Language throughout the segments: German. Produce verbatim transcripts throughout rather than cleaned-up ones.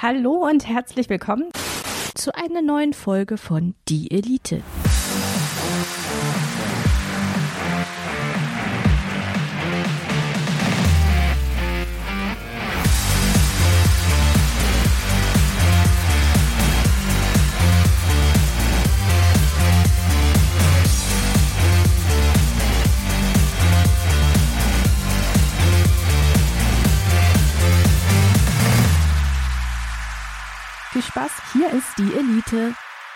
Hallo und herzlich willkommen zu einer neuen Folge von Die Elite. Viel Spaß, hier ist die Elite.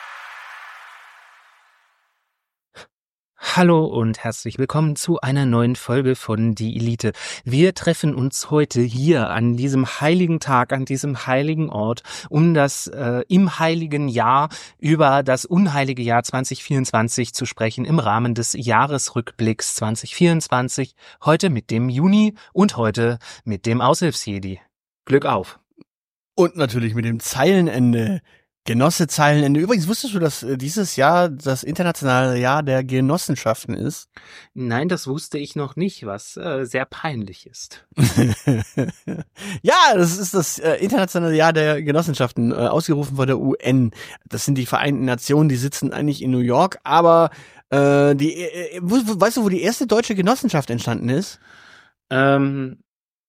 Hallo und herzlich willkommen zu einer neuen Folge von Die Elite. Wir treffen uns heute hier an diesem heiligen Tag, an diesem heiligen Ort, um das äh, im heiligen Jahr über das unheilige Jahr zwanzig vierundzwanzig zu sprechen, im Rahmen des Jahresrückblicks zwanzig vierundzwanzig, heute mit dem Juni und heute mit dem Aushilfsjedi. Glück auf! Und natürlich mit dem Zeilenende, Genosse-Zeilenende. Übrigens, wusstest du, dass äh, dieses Jahr das internationale Jahr der Genossenschaften ist? Nein, das wusste ich noch nicht, was äh, sehr peinlich ist. Ja, das ist das äh, internationale Jahr der Genossenschaften, äh, ausgerufen von der U N. Das sind die Vereinten Nationen, die sitzen eigentlich in New York, aber äh, die, äh, wo, wo, weißt du, wo die erste deutsche Genossenschaft entstanden ist? Ähm,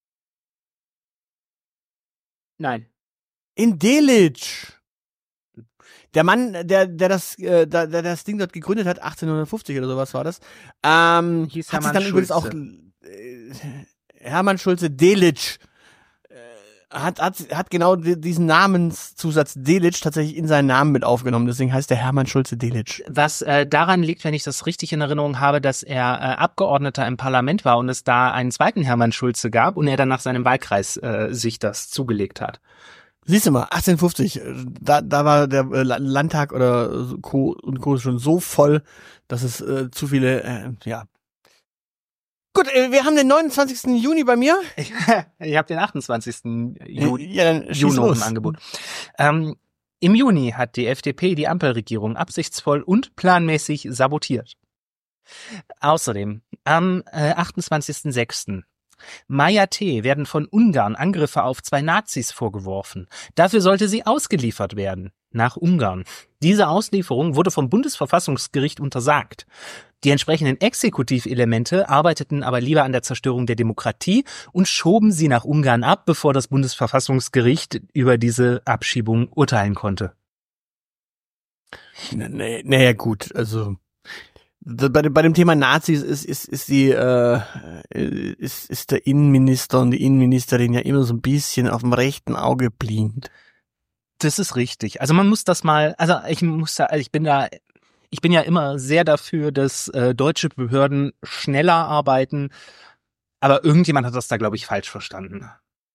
nein. In Delitzsch. Der Mann, der, der das, äh, der, der das Ding dort gegründet hat, achtzehnhundertfünfzig oder sowas war das, ähm, Hieß hat sich Hermann dann übrigens auch, Schulze. äh, Hermann Schulze Delitzsch, äh, hat, hat, hat genau di- diesen Namenszusatz Delitzsch tatsächlich in seinen Namen mit aufgenommen, deswegen heißt der Hermann Schulze Delitzsch. Was äh, daran liegt, wenn ich das richtig in Erinnerung habe, dass er äh, Abgeordneter im Parlament war und es da einen zweiten Hermann Schulze gab und er dann nach seinem Wahlkreis äh, sich das zugelegt hat. Siehst du mal, achtzehnhundertfünfzig, äh, da, da war der äh, La- Landtag oder so, Co. und Co. schon so voll, dass es äh, zu viele, äh, ja. Gut, äh, wir haben den neunundzwanzigsten Juni bei mir. Ich, ich habe den achtundzwanzigsten Juni Ja, dann schieß Juni los. im Angebot. Ähm, Im Juni hat die F D P die Ampelregierung absichtsvoll und planmäßig sabotiert. Außerdem am äh, achtundzwanzigsten sechsten Maya T. werden von Ungarn Angriffe auf zwei Nazis vorgeworfen. Dafür sollte sie ausgeliefert werden nach Ungarn. Diese Auslieferung wurde vom Bundesverfassungsgericht untersagt. Die entsprechenden Exekutivelemente arbeiteten aber lieber an der Zerstörung der Demokratie und schoben sie nach Ungarn ab, bevor das Bundesverfassungsgericht über diese Abschiebung urteilen konnte. Naja, na ja, gut, also da- bei dem, bei dem Thema Nazis ist ist ist die äh, ist ist der Innenminister und die Innenministerin ja immer so ein bisschen auf dem rechten Auge blind. Das ist richtig. Also man muss das mal, also ich muss da, also ich bin da, ich bin ja immer sehr dafür, dass äh, deutsche Behörden schneller arbeiten, aber irgendjemand hat das da, glaube ich, falsch verstanden.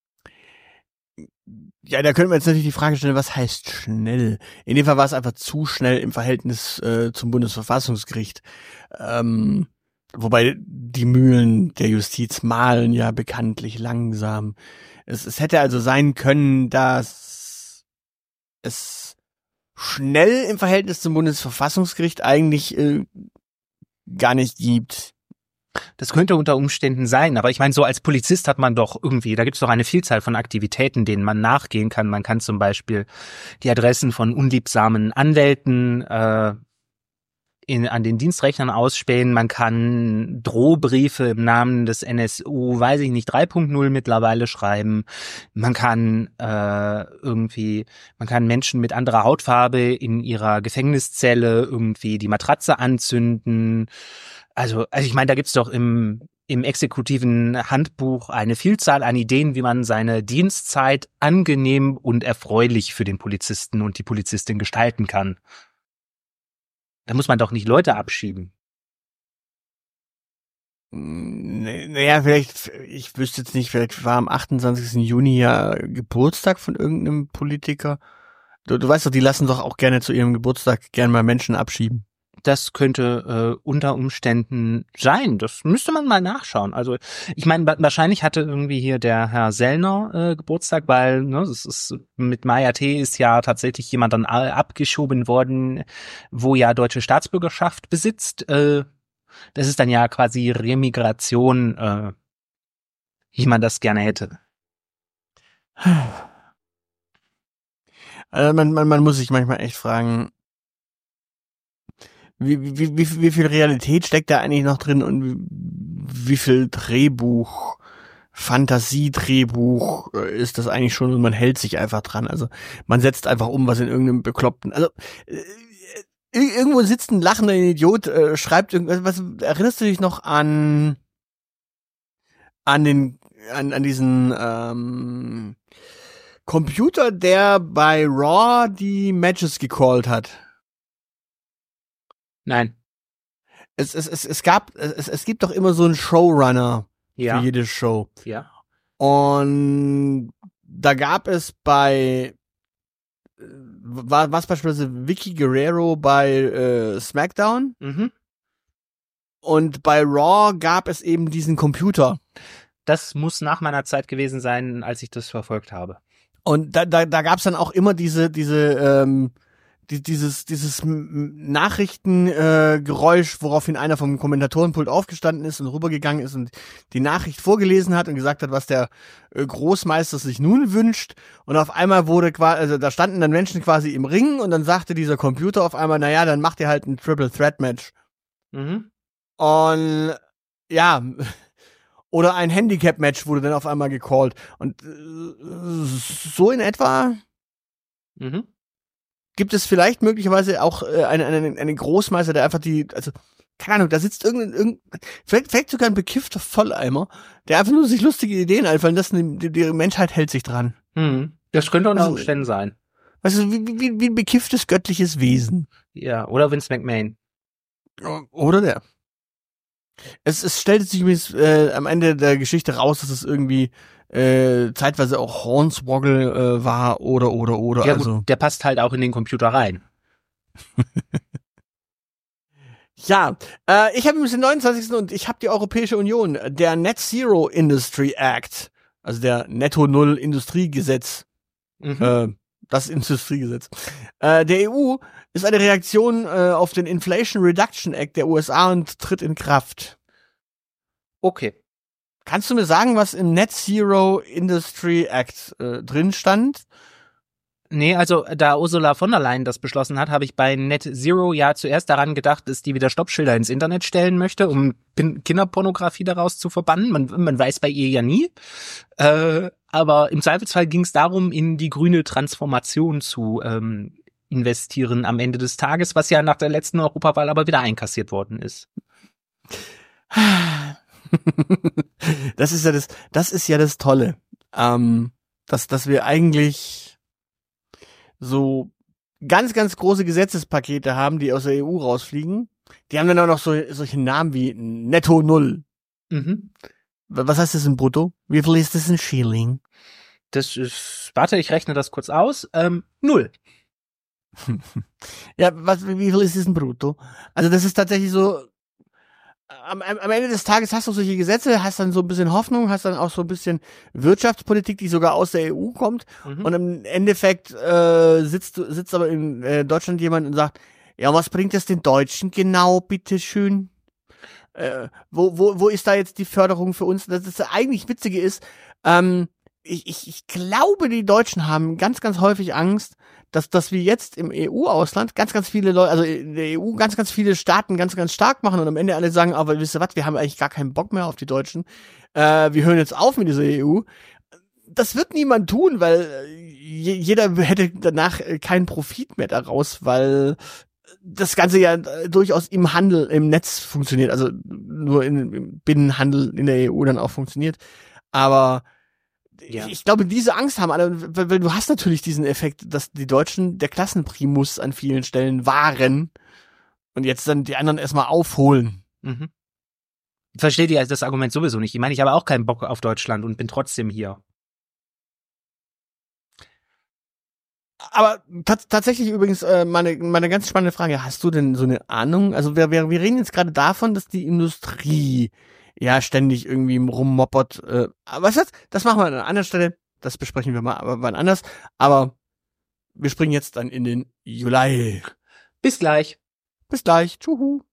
Ja, da können wir jetzt natürlich die Frage stellen, was heißt schnell? In dem Fall war es einfach zu schnell im Verhältnis äh, zum Bundesverfassungsgericht. Ähm, wobei die Mühlen der Justiz mahlen ja bekanntlich langsam. Es, es hätte also sein können, dass es schnell im Verhältnis zum Bundesverfassungsgericht eigentlich äh, gar nicht gibt. Das könnte unter Umständen sein, aber ich meine, so als Polizist hat man doch irgendwie, da gibt es doch eine Vielzahl von Aktivitäten, denen man nachgehen kann. Man kann zum Beispiel die Adressen von unliebsamen Anwälten äh, in, an den Dienstrechnern ausspähen. Man kann Drohbriefe im Namen des N S U, weiß ich nicht, drei Punkt null mittlerweile schreiben. Man kann äh, irgendwie, man kann Menschen mit anderer Hautfarbe in ihrer Gefängniszelle irgendwie die Matratze anzünden. Also, also ich meine, da gibt's doch im im exekutiven Handbuch eine Vielzahl an Ideen, wie man seine Dienstzeit angenehm und erfreulich für den Polizisten und die Polizistin gestalten kann. Da muss man doch nicht Leute abschieben. Naja, vielleicht, ich wüsste jetzt nicht, vielleicht war am achtundzwanzigsten Juni ja Geburtstag von irgendeinem Politiker. Du, du weißt doch, die lassen doch auch gerne zu ihrem Geburtstag gerne mal Menschen abschieben. Das könnte äh, unter Umständen sein. Das müsste man mal nachschauen. Also ich meine, wa- wahrscheinlich hatte irgendwie hier der Herr Sellner äh, Geburtstag, weil ne, das ist mit Maya T. ist ja tatsächlich jemand dann a- abgeschoben worden, wo ja deutsche Staatsbürgerschaft besitzt. Äh, das ist dann ja quasi Remigration, äh, wie man das gerne hätte. Also man, man, man muss sich manchmal echt fragen, wie, wie, wie, wie viel Realität steckt da eigentlich noch drin und wie, wie viel Drehbuch, Fantasiedrehbuch ist das eigentlich schon und man hält sich einfach dran. Also man setzt einfach um, was in irgendeinem bekloppten, also äh, irgendwo sitzt ein lachender Idiot, äh, schreibt irgendwas, was, erinnerst du dich noch an an den, an, an diesen ähm, Computer, der bei Raw die Matches gecallt hat? Nein. Es, es, es, es gab, es, es gibt doch immer so einen Showrunner Ja. für jede Show. Ja. Und da gab es bei war was beispielsweise Vicky Guerrero bei äh, SmackDown Mhm. und bei Raw gab es eben diesen Computer. Das muss nach meiner Zeit gewesen sein, als ich das verfolgt habe. Und da, da, da gab es dann auch immer diese, diese, ähm, die, dieses, dieses Nachrichtengeräusch, äh, Geräusch, woraufhin einer vom Kommentatorenpult aufgestanden ist und rübergegangen ist und die Nachricht vorgelesen hat und gesagt hat, was der äh, Großmeister sich nun wünscht. Und auf einmal wurde quasi, also da standen dann Menschen quasi im Ring und dann sagte dieser Computer auf einmal, naja, dann macht ihr halt ein Triple Threat Match. Mhm. Und ja, oder ein Handicap-Match wurde dann auf einmal gecallt. Und äh, so in etwa Mhm. gibt es vielleicht möglicherweise auch äh, einen, einen, einen Großmeister, der einfach die, also, keine Ahnung, da sitzt irgendein, irgendein vielleicht, vielleicht sogar ein bekiffter Volleimer, der einfach nur sich lustige Ideen einfallen lassen, die, die Menschheit hält sich dran. Mhm. Das könnte unter Also, Umständen sein. Weißt du, wie, wie, wie ein bekifftes göttliches Wesen. Ja, oder Vince McMahon. Oder der. Es, es stellte sich übrigens äh, am Ende der Geschichte raus, dass es irgendwie äh, zeitweise auch Hornswoggle äh, war oder, oder, oder. Ja, also gut, der passt halt auch in den Computer rein. Ja, äh, ich habe übrigens den neunundzwanzigsten und ich habe die Europäische Union, der Net Zero Industry Act, also der Netto Null Industriegesetz, Mhm. äh, das Industriegesetz, äh, der E U ist eine Reaktion äh, auf den Inflation Reduction Act der U S A und tritt in Kraft. Okay. Kannst du mir sagen, was im Net Zero Industry Act äh, drin stand? Nee, also da Ursula von der Leyen das beschlossen hat, habe ich bei Net Zero ja zuerst daran gedacht, dass die wieder Stoppschilder ins Internet stellen möchte, um Pin- Kinderpornografie daraus zu verbannen. Man, man weiß bei ihr ja nie. Äh, aber im Zweifelsfall ging es darum, in die grüne Transformation zu ähm, investieren am Ende des Tages, was ja nach der letzten Europawahl aber wieder einkassiert worden ist. Das ist ja das, das ist ja das Tolle, ähm, dass, dass wir eigentlich so ganz, ganz große Gesetzespakete haben, die aus der E U rausfliegen. Die haben dann auch noch so solche Namen wie Netto Null. Mhm. Was heißt das in Brutto? Wie viel ist das in Schilling? Das ist, warte, ich rechne das kurz aus. Ähm, null. Ja, was, wie viel ist das in Brutto? Also das ist tatsächlich so, am, am Ende des Tages hast du solche Gesetze, hast dann so ein bisschen Hoffnung, hast dann auch so ein bisschen Wirtschaftspolitik, die sogar aus der E U kommt. Mhm. Und im Endeffekt äh, sitzt, sitzt aber in äh, Deutschland jemand und sagt, ja, was bringt das den Deutschen genau, bitteschön? Äh, wo, wo, wo ist da jetzt die Förderung für uns? Das, das eigentlich Witzige ist, ähm, ich, ich, ich glaube, die Deutschen haben ganz, ganz häufig Angst, dass, dass wir jetzt im E U-Ausland ganz, ganz viele Leute, also in der E U ganz, ganz viele Staaten ganz, ganz stark machen und am Ende alle sagen, aber wisst ihr was, wir haben eigentlich gar keinen Bock mehr auf die Deutschen. Äh, wir hören jetzt auf mit dieser E U. Das wird niemand tun, weil jeder hätte danach keinen Profit mehr daraus, weil das Ganze ja durchaus im Handel, im Netz funktioniert, also nur im Binnenhandel in der E U dann auch funktioniert. Aber ja. Ich glaube, diese Angst haben alle, weil, weil du hast natürlich diesen Effekt, dass die Deutschen der Klassenprimus an vielen Stellen waren und jetzt dann die anderen erstmal aufholen. Mhm. Ich verstehe dir das Argument sowieso nicht. Ich meine, ich habe auch keinen Bock auf Deutschland und bin trotzdem hier. Aber t- tatsächlich übrigens äh, meine meine ganz spannende Frage, hast du denn so eine Ahnung? Also wir, wir, wir reden jetzt gerade davon, dass die Industrie ja ständig irgendwie rummoppert. Äh, aber was ist das? Das machen wir an einer anderen Stelle. Das besprechen wir mal aber wann anders. Aber wir springen jetzt dann in den Juli. Bis gleich. Bis gleich. Tschüss.